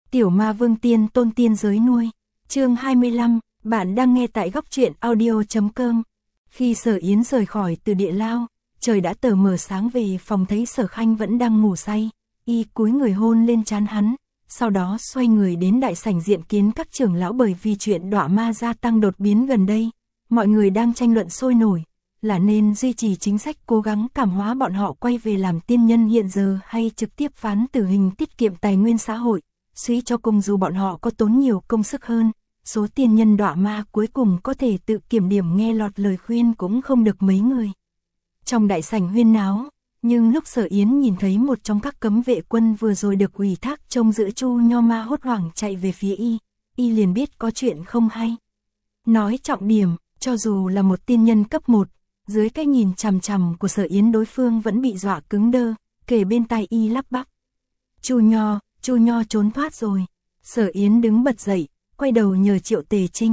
Tiểu Ma Vương Tiên Tôn tiên giới nuôi. Chương 25, bạn đang nghe tại góc truyện audio.com. Khi Sở Yến rời khỏi từ địa lao, trời đã tờ mờ sáng về phòng thấy Sở Khanh vẫn đang ngủ say, y cúi người hôn lên trán hắn, sau đó xoay người đến đại sảnh diện kiến các trưởng lão. Bởi vì chuyện đọa ma gia tăng đột biến gần đây, mọi người đang tranh luận sôi nổi, là nên duy trì chính sách cố gắng cảm hóa bọn họ quay về làm tiên nhân hiện giờ hay trực tiếp phán tử hình tiết kiệm tài nguyên xã hội. Suy cho cùng dù bọn họ có tốn nhiều công sức hơn, số tiên nhân đọa ma cuối cùng có thể tự kiểm điểm nghe lọt lời khuyên cũng không được mấy người. Trong đại sảnh huyên náo, nhưng lúc Sở Yến nhìn thấy một trong các cấm vệ quân vừa rồi được ủy thác trông giữ Chu Nho Ma hốt hoảng chạy về phía y liền biết có chuyện không hay. Nói trọng điểm, cho dù là một tiên nhân cấp 1, dưới cái nhìn chằm chằm của Sở Yến đối phương vẫn bị dọa cứng đơ, kề bên tai y lắp bắp. Chu Nho trốn thoát rồi. Sở Yến đứng bật dậy, quay đầu nhờ Triệu Tề Trinh.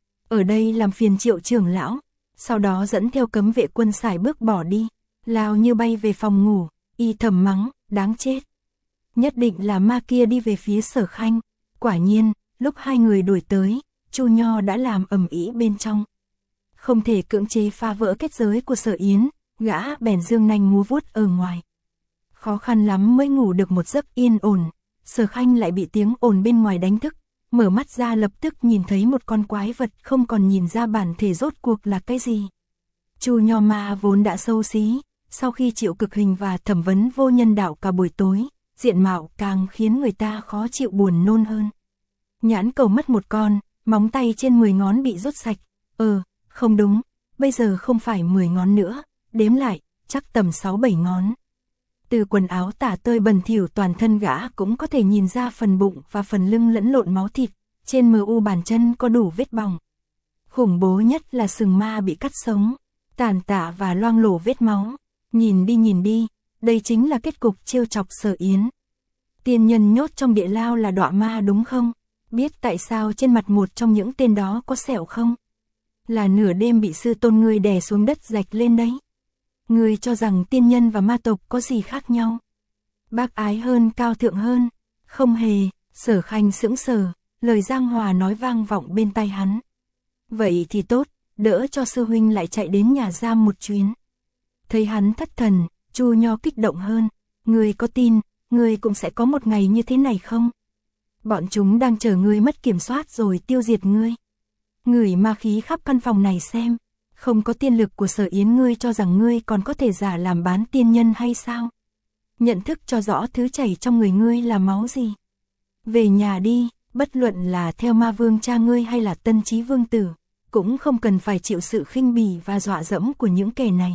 Ở đây làm phiền Triệu trưởng lão, sau đó dẫn theo cấm vệ quân sải bước bỏ đi, lao như bay về phòng ngủ, y thầm mắng, đáng chết. Nhất định là ma kia đi về phía Sở Khanh. Quả nhiên, lúc hai người đuổi tới, Chu Nho đã làm ầm ĩ bên trong. Không thể cưỡng chế phá vỡ kết giới của Sở Yến, gã bèn dương nanh múa vuốt ở ngoài. Khó khăn lắm mới ngủ được một giấc yên ổn, Sở Khanh lại bị tiếng ồn bên ngoài đánh thức, mở mắt ra lập tức nhìn thấy một con quái vật không còn nhìn ra bản thể rốt cuộc là cái gì. Chu Nho Ma vốn đã xấu xí, sau khi chịu cực hình và thẩm vấn vô nhân đạo cả buổi tối, diện mạo càng khiến người ta khó chịu buồn nôn hơn. Nhãn cầu mất một con, móng tay trên 10 ngón bị rút sạch, không đúng, bây giờ không phải 10 ngón nữa, đếm lại, chắc tầm 6-7 ngón. Từ quần áo tả tơi bẩn thỉu toàn thân gã cũng có thể nhìn ra phần bụng và phần lưng lẫn lộn máu thịt, trên mu bàn chân có đủ vết bỏng. Khủng bố nhất là sừng ma bị cắt sống, tàn tạ và loang lổ vết máu. Nhìn đi, đây chính là kết cục trêu chọc Sở Yến. Tiên nhân nhốt trong địa lao là đọa ma đúng không? Biết tại sao trên mặt một trong những tên đó có sẹo không? Là nửa đêm bị sư tôn ngươi đè xuống đất rạch lên đấy. Ngươi cho rằng tiên nhân và ma tộc có gì khác nhau? Bác ái hơn, cao thượng hơn? Không hề. Sở Khanh sững sờ, lời Giang Hòa nói vang vọng bên tai hắn. Vậy thì tốt, đỡ cho sư huynh lại chạy đến nhà giam một chuyến. Thấy hắn thất thần, Chu Nho kích động hơn. Ngươi có tin, ngươi cũng sẽ có một ngày như thế này không? Bọn chúng đang chờ ngươi mất kiểm soát rồi tiêu diệt ngươi. Ngửi ma khí khắp căn phòng này xem. Không có tiên lực của Sở Yến ngươi cho rằng ngươi còn có thể giả làm bán tiên nhân hay sao? Nhận thức cho rõ thứ chảy trong người ngươi là máu gì. Về nhà đi, bất luận là theo ma vương cha ngươi hay là Tân Chí Vương Tử, cũng không cần phải chịu sự khinh bỉ và dọa dẫm của những kẻ này.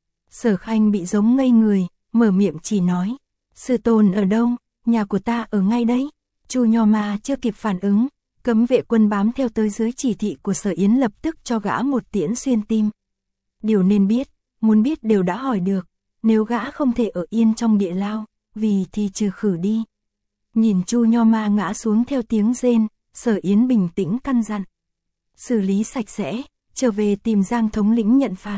Sở Khanh bị giống ngây người, mở miệng chỉ nói. Sư tôn ở đâu? Nhà của ta ở ngay đấy. Chu Nho Ma chưa kịp phản ứng, cấm vệ quân bám theo tới dưới chỉ thị của Sở Yến lập tức cho gã một tiễn xuyên tim. Điều nên biết, muốn biết đều đã hỏi được, nếu gã không thể ở yên trong địa lao, vì thì trừ khử đi. Nhìn Chu Nho Ma ngã xuống theo tiếng rên, Sở Yến bình tĩnh căn dặn. Xử lý sạch sẽ, trở về tìm Giang thống lĩnh nhận phạt.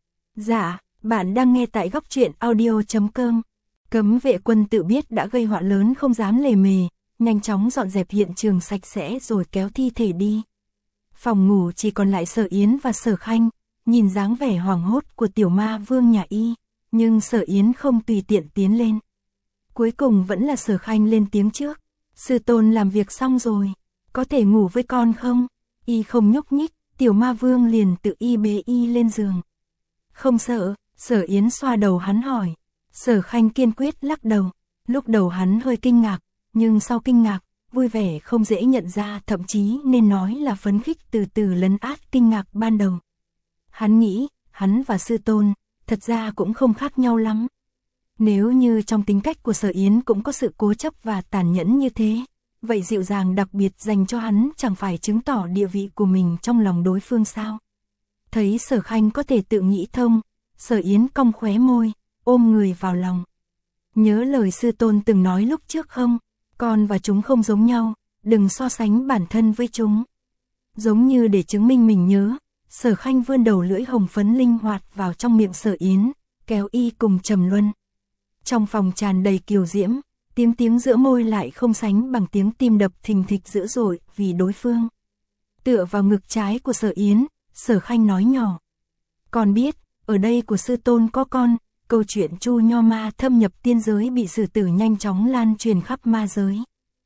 Dạ, bạn đang nghe tại góc truyện audio.com. Cấm vệ quân tự biết đã gây họa lớn không dám lề mề, nhanh chóng dọn dẹp hiện trường sạch sẽ rồi kéo thi thể đi. Phòng ngủ chỉ còn lại Sở Yến và Sở Khanh, nhìn dáng vẻ hoảng hốt của tiểu ma vương nhà y, nhưng Sở Yến không tùy tiện tiến lên. Cuối cùng vẫn là Sở Khanh lên tiếng trước. Sư tôn làm việc xong rồi, có thể ngủ với con không? Y không nhúc nhích, tiểu ma vương liền tự y bế y lên giường. Không sợ, Sở Yến xoa đầu hắn hỏi. Sở Khanh kiên quyết lắc đầu, lúc đầu hắn hơi kinh ngạc, nhưng sau kinh ngạc, vui vẻ không dễ nhận ra, thậm chí nên nói là phấn khích từ từ lấn át kinh ngạc ban đầu. Hắn nghĩ, hắn và sư tôn, thật ra cũng không khác nhau lắm. Nếu như trong tính cách của Sở Yến cũng có sự cố chấp và tàn nhẫn như thế, vậy dịu dàng đặc biệt dành cho hắn chẳng phải chứng tỏ địa vị của mình trong lòng đối phương sao? Thấy Sở Khanh có thể tự nghĩ thông, Sở Yến cong khóe môi, ôm người vào lòng. Nhớ lời sư tôn từng nói lúc trước không? Con và chúng không giống nhau, đừng so sánh bản thân với chúng. Giống như để chứng minh mình nhớ, Sở Khanh vươn đầu lưỡi hồng phấn linh hoạt vào trong miệng Sở Yến, kéo y cùng trầm luân. Trong phòng tràn đầy kiều diễm, tiếng giữa môi lại không sánh bằng tiếng tim đập thình thịch dữ dội vì đối phương. Tựa vào ngực trái của Sở Yến, Sở Khanh nói nhỏ. Con biết, ở đây của sư tôn có con, câu chuyện Chu Nho Ma thâm nhập tiên giới bị xử tử nhanh chóng lan truyền khắp ma giới.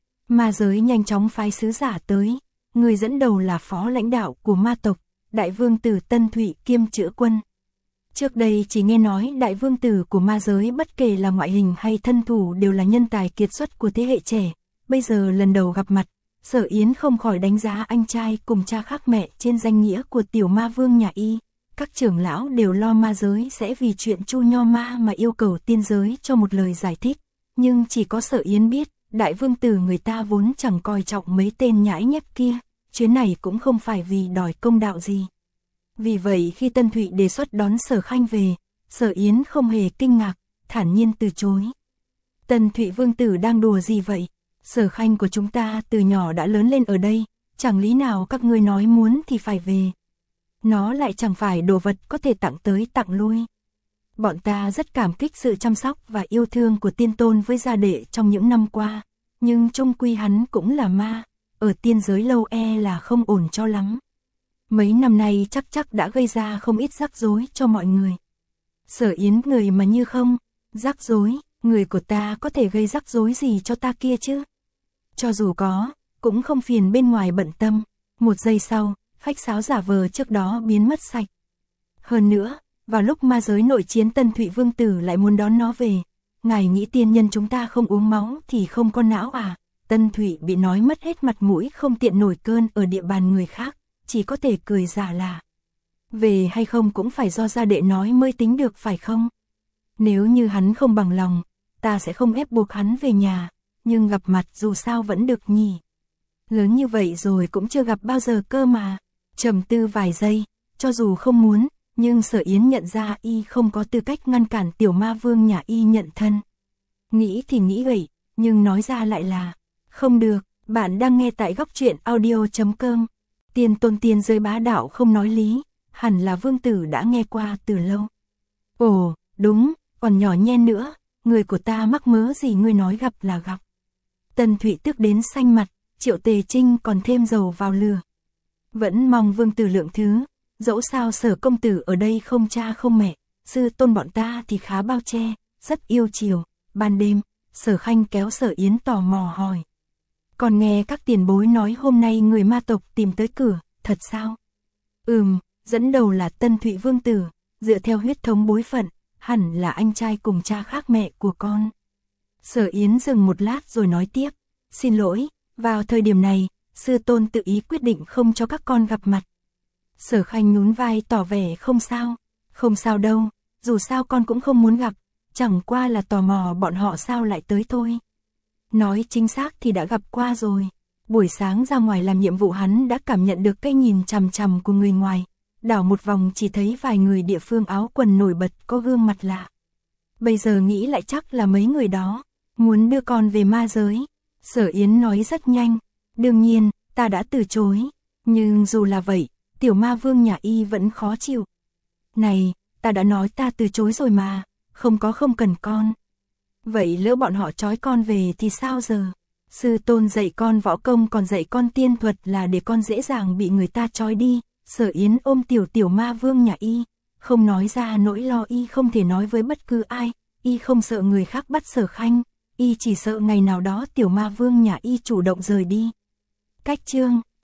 Ma giới nhanh chóng phái sứ giả tới, người dẫn đầu là phó lãnh đạo của ma tộc, Đại Vương Tử Tân Thụy kiêm Chữa Quân. Trước đây chỉ nghe nói Đại Vương Tử của ma giới bất kể là ngoại hình hay thân thủ đều là nhân tài kiệt xuất của thế hệ trẻ, bây giờ lần đầu gặp mặt, Sở Yến không khỏi đánh giá anh trai cùng cha khác mẹ trên danh nghĩa của tiểu ma vương nhà y. Các trưởng lão đều lo ma giới sẽ vì chuyện Chu Nho Ma mà yêu cầu tiên giới cho một lời giải thích, nhưng chỉ có Sở Yến biết, Đại Vương Tử người ta vốn chẳng coi trọng mấy tên nhãi nhép kia, chuyến này cũng không phải vì đòi công đạo gì. Vì vậy khi Tân Thụy đề xuất đón Sở Khanh về, Sở Yến không hề kinh ngạc, thản nhiên từ chối. Tân Thụy Vương Tử đang đùa gì vậy? Sở Khanh của chúng ta từ nhỏ đã lớn lên ở đây, chẳng lý nào các ngươi nói muốn thì phải về. Nó lại chẳng phải đồ vật có thể tặng tới tặng lui. Bọn ta rất cảm kích sự chăm sóc và yêu thương của tiên tôn với gia đệ trong những năm qua, nhưng chung quy hắn cũng là ma, ở tiên giới lâu là không ổn cho lắm. Mấy năm nay chắc đã gây ra không ít rắc rối cho mọi người. Sở Yến người mà như không, rắc rối, người của ta có thể gây rắc rối gì cho ta kia chứ? Cho dù có, cũng không phiền bên ngoài bận tâm. Một giây sau, khách sáo giả vờ trước đó biến mất sạch. Hơn nữa, vào lúc ma giới nội chiến Tân Thụy Vương Tử lại muốn đón nó về. Ngài nghĩ tiên nhân chúng ta không uống máu thì không có não à? Tân Thụy bị nói mất hết mặt mũi không tiện nổi cơn ở địa bàn người khác, chỉ có thể cười giả là. Về hay không cũng phải do gia đệ nói mới tính được phải không? Nếu như hắn không bằng lòng, ta sẽ không ép buộc hắn về nhà, nhưng gặp mặt dù sao vẫn được nhỉ. Lớn như vậy rồi cũng chưa gặp bao giờ cơ mà. Trầm tư vài giây, cho dù không muốn, nhưng Sở Yến nhận ra y không có tư cách ngăn cản tiểu ma vương nhà y nhận thân. Nghĩ thì nghĩ vậy, nhưng nói ra lại là, không được, bạn đang nghe tại góc truyện audio.com. Tiên tôn tiên giới bá đạo không nói lý, hẳn là Vương Tử đã nghe qua từ lâu. Ồ, đúng, còn nhỏ nhen nữa, người của ta mắc mớ gì ngươi nói gặp là gặp. Tân Thụy tức đến xanh mặt, Triệu Tề Trinh còn thêm dầu vào lửa. Vẫn mong Vương Tử lượng thứ, dẫu sao Sở công tử ở đây không cha không mẹ, sư tôn bọn ta thì khá bao che, rất yêu chiều. Ban đêm, Sở Khanh kéo Sở Yến tò mò hỏi. Còn nghe các tiền bối nói hôm nay người ma tộc tìm tới cửa, thật sao? Dẫn đầu là Tân Thụy Vương Tử, dựa theo huyết thống bối phận, hẳn là anh trai cùng cha khác mẹ của con. Sở Yến dừng một lát rồi nói tiếp, xin lỗi, vào thời điểm này, sư tôn tự ý quyết định không cho các con gặp mặt. Sở Khanh nhún vai tỏ vẻ không sao đâu, dù sao con cũng không muốn gặp, chẳng qua là tò mò bọn họ sao lại tới thôi. Nói chính xác thì đã gặp qua rồi, buổi sáng ra ngoài làm nhiệm vụ hắn đã cảm nhận được cái nhìn chằm chằm của người ngoài, đảo một vòng chỉ thấy vài người địa phương áo quần nổi bật có gương mặt lạ. Bây giờ nghĩ lại chắc là mấy người đó, muốn đưa con về ma giới. Sở Yến nói rất nhanh, đương nhiên, ta đã từ chối, nhưng dù là vậy, tiểu ma vương nhà y vẫn khó chịu. Này, ta đã nói ta từ chối rồi mà, không cần con. Vậy lỡ bọn họ trói con về thì sao giờ? Sư tôn dạy con võ công còn dạy con tiên thuật là để con dễ dàng bị người ta trói đi. Sở Yến ôm tiểu ma vương nhà y, không nói ra nỗi lo y không thể nói với bất cứ ai, y không sợ người khác bắt Sở Khanh, y chỉ sợ ngày nào đó tiểu ma vương nhà y chủ động rời đi. Cách chương